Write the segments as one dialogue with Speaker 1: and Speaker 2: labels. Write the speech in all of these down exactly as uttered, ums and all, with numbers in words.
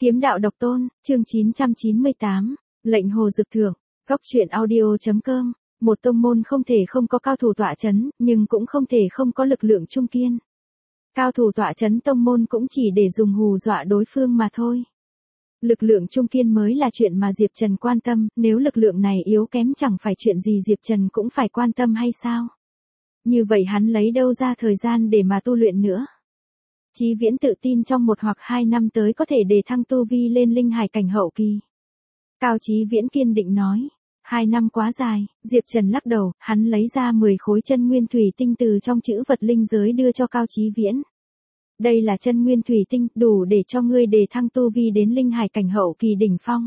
Speaker 1: Kiếm đạo độc tôn, chương chín trăm chín mươi tám, lệnh hồ dực thưởng, góc truyện audio.com, một tông môn không thể không có cao thủ tọa chấn, nhưng cũng không thể không có lực lượng trung kiên. Cao thủ tọa chấn tông môn cũng chỉ để dùng hù dọa đối phương mà thôi. Lực lượng trung kiên mới là chuyện mà Diệp Trần quan tâm, nếu lực lượng này yếu kém chẳng phải chuyện gì Diệp Trần cũng phải quan tâm hay sao? Như vậy hắn lấy đâu ra thời gian để mà tu luyện nữa? Chí Viễn tự tin trong một hoặc hai năm tới có thể đề thăng tu vi lên linh hải cảnh hậu kỳ. Cao Chí Viễn kiên định nói. Hai năm quá dài, Diệp Trần lắc đầu, hắn lấy ra mười khối chân nguyên thủy tinh từ trong chữ vật linh giới đưa cho Cao Chí Viễn. Đây là chân nguyên thủy tinh, đủ để cho ngươi đề thăng tu vi đến linh hải cảnh hậu kỳ đỉnh phong.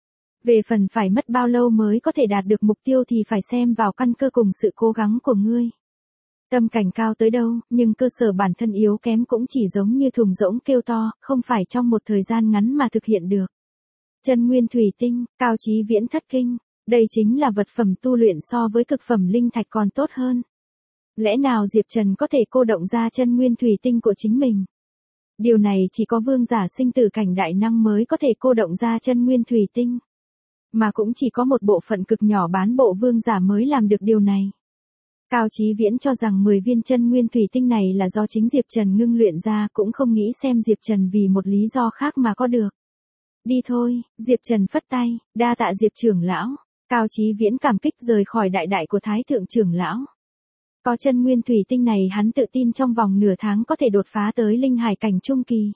Speaker 1: Về phần phải mất bao lâu mới có thể đạt được mục tiêu thì phải xem vào căn cơ cùng sự cố gắng của ngươi. Tâm cảnh cao tới đâu, nhưng cơ sở bản thân yếu kém cũng chỉ giống như thùng rỗng kêu to, không phải trong một thời gian ngắn mà thực hiện được. Chân nguyên thủy tinh, Cao Chí Viễn thất kinh, đây chính là vật phẩm tu luyện so với cực phẩm linh thạch còn tốt hơn. Lẽ nào Diệp Trần có thể cô động ra chân nguyên thủy tinh của chính mình? Điều này chỉ có vương giả sinh tử cảnh đại năng mới có thể cô động ra chân nguyên thủy tinh. Mà cũng chỉ có một bộ phận cực nhỏ bán bộ vương giả mới làm được điều này. Cao Chí Viễn cho rằng mười viên chân nguyên thủy tinh này là do chính Diệp Trần ngưng luyện ra, cũng không nghĩ xem Diệp Trần vì một lý do khác mà có được. Đi thôi, Diệp Trần phất tay, đa tạ Diệp trưởng lão. Cao Chí Viễn cảm kích rời khỏi đại đại của Thái thượng trưởng lão. Có chân nguyên thủy tinh này hắn tự tin trong vòng nửa tháng có thể đột phá tới linh hải cảnh trung kỳ.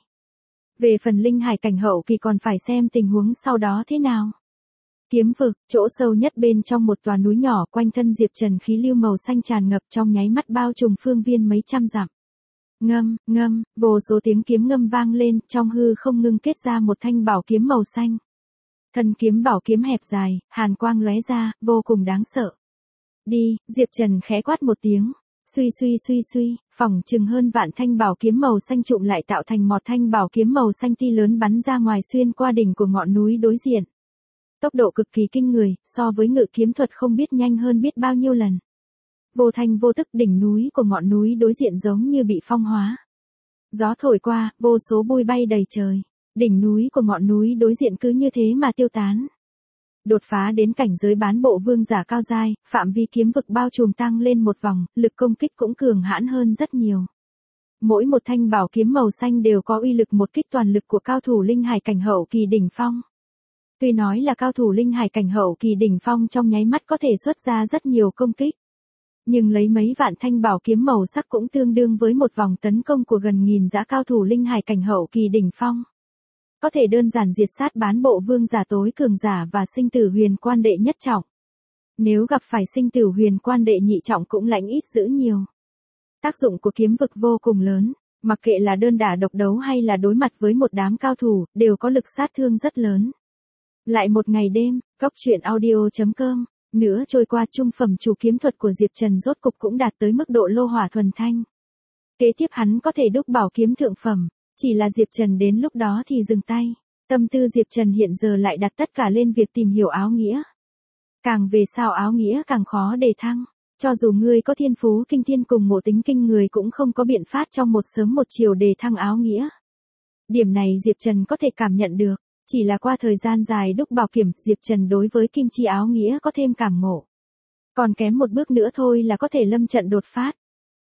Speaker 1: Về phần linh hải cảnh hậu kỳ còn phải xem tình huống sau đó thế nào. Kiếm vực, chỗ sâu nhất bên trong một tòa núi nhỏ, quanh thân Diệp Trần khí lưu màu xanh tràn ngập, trong nháy mắt bao trùm phương viên mấy trăm dặm. Ngâm, ngâm, vô số tiếng kiếm ngâm vang lên, trong hư không ngưng kết ra một thanh bảo kiếm màu xanh. Thân kiếm bảo kiếm hẹp dài, hàn quang lóe ra, vô cùng đáng sợ. Đi, Diệp Trần khẽ quát một tiếng. Suy suy suy suy, phỏng chừng hơn vạn thanh bảo kiếm màu xanh trụm lại tạo thành một thanh bảo kiếm màu xanh ti lớn bắn ra ngoài xuyên qua đỉnh của ngọn núi đối diện. Tốc độ cực kỳ kinh người, so với ngự kiếm thuật không biết nhanh hơn biết bao nhiêu lần. Vô thanh vô tức đỉnh núi của ngọn núi đối diện giống như bị phong hóa. Gió thổi qua, vô số bụi bay đầy trời. Đỉnh núi của ngọn núi đối diện cứ như thế mà tiêu tán. Đột phá đến cảnh giới bán bộ vương giả cao giai, phạm vi kiếm vực bao trùm tăng lên một vòng, lực công kích cũng cường hãn hơn rất nhiều. Mỗi một thanh bảo kiếm màu xanh đều có uy lực một kích toàn lực của cao thủ linh hải cảnh hậu kỳ đỉnh phong. Tuy nói là cao thủ linh hải cảnh hậu kỳ đỉnh phong trong nháy mắt có thể xuất ra rất nhiều công kích. Nhưng lấy mấy vạn thanh bảo kiếm màu sắc cũng tương đương với một vòng tấn công của gần nghìn dã cao thủ linh hải cảnh hậu kỳ đỉnh phong. Có thể đơn giản diệt sát bán bộ vương giả tối cường giả và sinh tử huyền quan đệ nhất trọng. Nếu gặp phải sinh tử huyền quan đệ nhị trọng cũng lãnh ít dữ nhiều. Tác dụng của kiếm vực vô cùng lớn, mặc kệ là đơn đả độc đấu hay là đối mặt với một đám cao thủ, đều có lực sát thương rất lớn. Lại một ngày đêm, góc truyện audio.com, nữa trôi qua trung phẩm chủ kiếm thuật của Diệp Trần rốt cục cũng đạt tới mức độ lô hỏa thuần thanh. Kế tiếp hắn có thể đúc bảo kiếm thượng phẩm. Chỉ là Diệp Trần đến lúc đó thì dừng tay. Tâm tư Diệp Trần hiện giờ lại đặt tất cả lên việc tìm hiểu áo nghĩa. Càng về sau áo nghĩa càng khó đề thăng. Cho dù ngươi có thiên phú kinh thiên cùng ngộ tính kinh người cũng không có biện pháp trong một sớm một chiều đề thăng áo nghĩa. Điểm này Diệp Trần có thể cảm nhận được. Chỉ là qua thời gian dài đúc bảo kiểm, Diệp Trần đối với kim chi áo nghĩa có thêm cảm ngộ. Còn kém một bước nữa thôi là có thể lâm trận đột phát.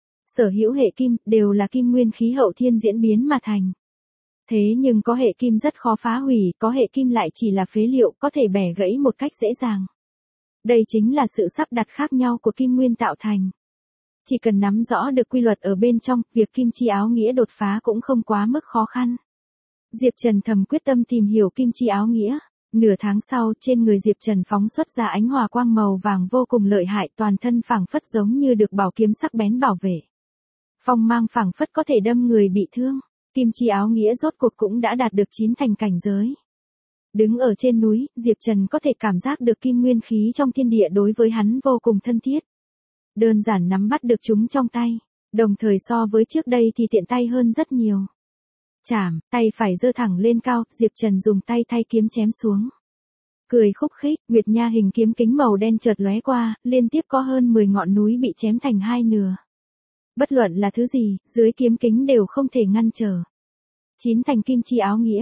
Speaker 1: Sở hữu hệ kim, đều là kim nguyên khí hậu thiên diễn biến mà thành. Thế nhưng có hệ kim rất khó phá hủy, có hệ kim lại chỉ là phế liệu, có thể bẻ gãy một cách dễ dàng. Đây chính là sự sắp đặt khác nhau của kim nguyên tạo thành. Chỉ cần nắm rõ được quy luật ở bên trong, việc kim chi áo nghĩa đột phá cũng không quá mức khó khăn. Diệp Trần thầm quyết tâm tìm hiểu kim chi áo nghĩa. Nửa tháng sau, trên người Diệp Trần phóng xuất ra ánh hòa quang màu vàng vô cùng lợi hại, toàn thân phảng phất giống như được bảo kiếm sắc bén bảo vệ. Phong mang phảng phất có thể đâm người bị thương. Kim chi áo nghĩa rốt cuộc cũng đã đạt được chín thành cảnh giới. Đứng ở trên núi, Diệp Trần có thể cảm giác được kim nguyên khí trong thiên địa đối với hắn vô cùng thân thiết. Đơn giản nắm bắt được chúng trong tay, đồng thời so với trước đây thì tiện tay hơn rất nhiều. Chảm, tay phải giơ thẳng lên cao, Diệp Trần dùng tay thay kiếm chém xuống. Cười khúc khích, nguyệt nha hình kiếm kính màu đen chợt lóe qua, liên tiếp có hơn mười ngọn núi bị chém thành hai nửa. Bất luận là thứ gì, dưới kiếm kính đều không thể ngăn trở. Chín thành kim chi áo nghĩa.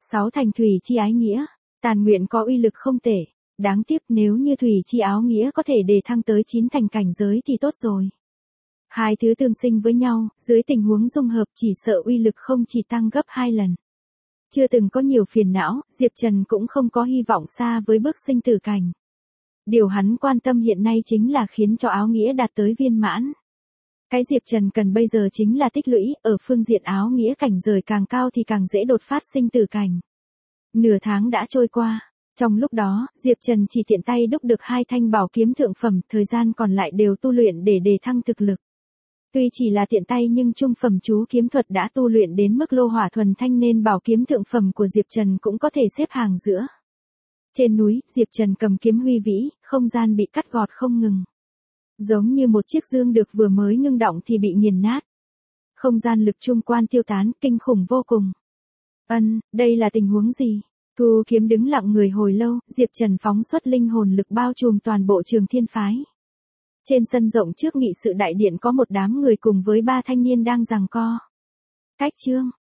Speaker 1: Sáu thành thủy chi ái nghĩa, tàn nguyện có uy lực không tệ. Đáng tiếc nếu như thủy chi áo nghĩa có thể đề thăng tới chín thành cảnh giới thì tốt rồi. Hai thứ tương sinh với nhau, dưới tình huống dung hợp chỉ sợ uy lực không chỉ tăng gấp hai lần. Chưa từng có nhiều phiền não, Diệp Trần cũng không có hy vọng xa với bước sinh tử cảnh. Điều hắn quan tâm hiện nay chính là khiến cho áo nghĩa đạt tới viên mãn. Cái Diệp Trần cần bây giờ chính là tích lũy, ở phương diện áo nghĩa cảnh giới càng cao thì càng dễ đột phát sinh tử cảnh. Nửa tháng đã trôi qua. Trong lúc đó, Diệp Trần chỉ tiện tay đúc được hai thanh bảo kiếm thượng phẩm, thời gian còn lại đều tu luyện để đề thăng thực lực. Tuy chỉ là tiện tay nhưng trung phẩm chú kiếm thuật đã tu luyện đến mức lô hỏa thuần thanh nên bảo kiếm thượng phẩm của Diệp Trần cũng có thể xếp hàng giữa. Trên núi, Diệp Trần cầm kiếm huy vĩ, không gian bị cắt gọt không ngừng. Giống như một chiếc dương được vừa mới ngưng động thì bị nghiền nát. Không gian lực trung quan tiêu tán, kinh khủng vô cùng. Ân, đây là tình huống gì? Thu kiếm đứng lặng người hồi lâu, Diệp Trần phóng xuất linh hồn lực bao trùm toàn bộ Trường Thiên phái. Trên sân rộng trước nghị sự đại điện có một đám người cùng với ba thanh niên đang giằng co. Cách chương,